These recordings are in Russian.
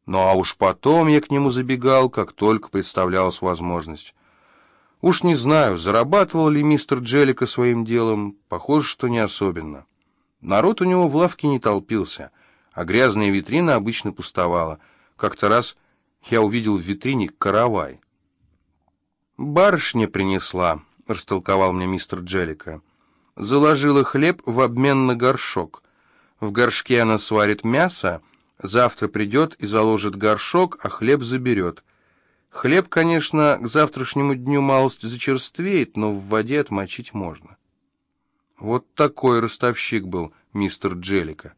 Ну а уж потом я к нему забегал, как только представлялась возможность. Уж не знаю, зарабатывал ли мистер Джеллико своим делом, похоже, что не особенно. Народ у него в лавке не толпился, а грязная витрина обычно пустовала. Как-то раз я увидел в витрине каравай. «Барышня принесла», — растолковал мне мистер Джеллико. «Заложила хлеб в обмен на горшок. В горшке она сварит мясо, завтра придет и заложит горшок, а хлеб заберет. Хлеб, конечно, к завтрашнему дню малость зачерствеет, но в воде отмочить можно». Вот такой ростовщик был мистер Джеллико.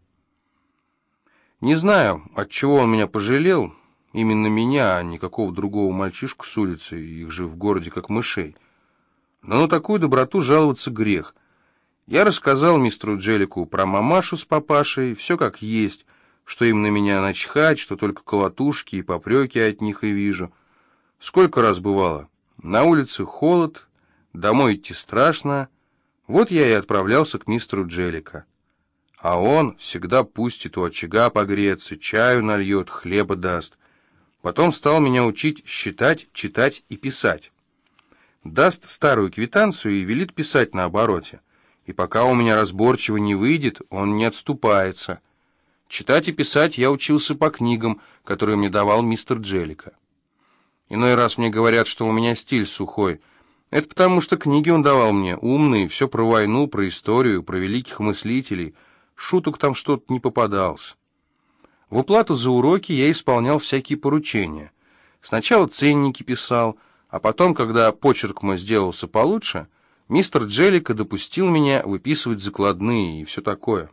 Не знаю, отчего он меня пожалел, именно меня, а не какого другого мальчишку с улицы, их же в городе как мышей. Но на такую доброту жаловаться грех. Я рассказал мистеру Джеллику про мамашу с папашей, все как есть, что им на меня начхать, что только колотушки и попреки от них и вижу. Сколько раз бывало? На улице холод, домой идти страшно. Вот я и отправлялся к мистеру Джеллико. А он всегда пустит у очага погреться, чаю нальет, хлеба даст. Потом стал меня учить считать, читать и писать. Даст старую квитанцию и велит писать на обороте. И пока у меня разборчиво не выйдет, он не отступается. Читать и писать я учился по книгам, которые мне давал мистер Джеллико. Иной раз мне говорят, что у меня стиль сухой. Это потому, что книги он давал мне умные, все про войну, про историю, про великих мыслителей. Шуток там что-то не попадалось. В уплату за уроки я исполнял всякие поручения. Сначала ценники писал, а потом, когда почерк мой сделался получше, мистер Джеллико допустил меня выписывать закладные и все такое.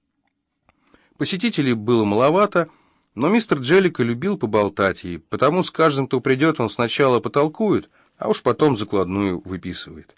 Посетителей было маловато, но мистер Джеллико любил поболтать, и потому с каждым, кто придет, он сначала потолкует, а уж потом закладную выписывает.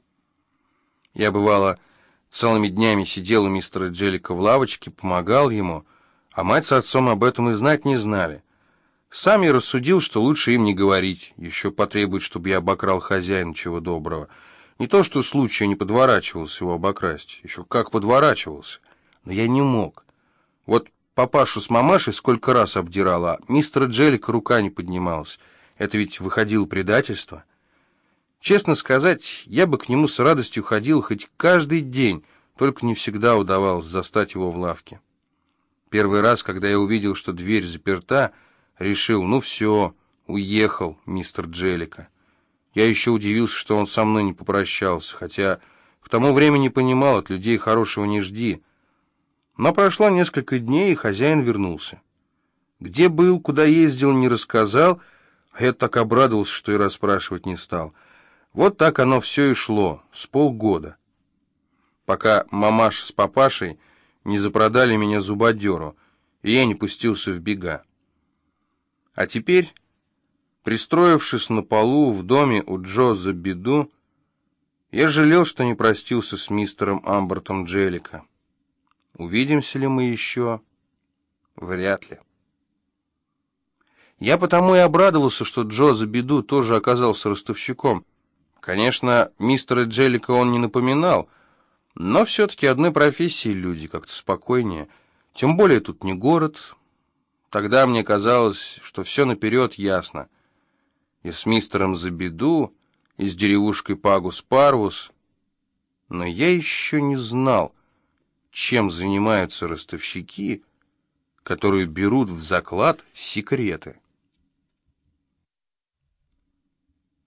Я, бывало, целыми днями сидел у мистера Джеллико в лавочке, помогал ему, а мать с отцом об этом и знать не знали. Сам я рассудил, что лучше им не говорить, еще потребует, чтобы я обокрал хозяина, чего доброго. Не то, что случай не подворачивался его обокрасть, еще как подворачивался, но я не мог. Вот папашу с мамашей сколько раз обдирала, а мистера Джеллико рука не поднималась. Это ведь выходило предательство. Честно сказать, я бы к нему с радостью ходил хоть каждый день, только не всегда удавалось застать его в лавке. Первый раз, когда я увидел, что дверь заперта, решил, ну все, уехал мистер Джеллико. Я еще удивился, что он со мной не попрощался, хотя к тому времени понимал, от людей хорошего не жди. Но прошло несколько дней, и хозяин вернулся. Где был, куда ездил, не рассказал, а я так обрадовался, что и расспрашивать не стал. Вот так оно все и шло, с полгода. Пока мамаша с папашей не запродали меня зубодеру, и я не пустился в бега. А теперь, пристроившись на полу в доме у Джо Забиду, я жалел, что не простился с мистером Амбертом Джеллико. Увидимся ли мы еще? Вряд ли. Я потому и обрадовался, что Джо Забиду тоже оказался ростовщиком. Конечно, мистера Джеллико он не напоминал, но все-таки одной профессии люди как-то спокойнее. Тем более тут не город. Тогда мне казалось, что все наперед ясно. И с мистером Забиду, и с деревушкой Пагус-Парвус. Но я еще не знал, чем занимаются ростовщики, которые берут в заклад секреты.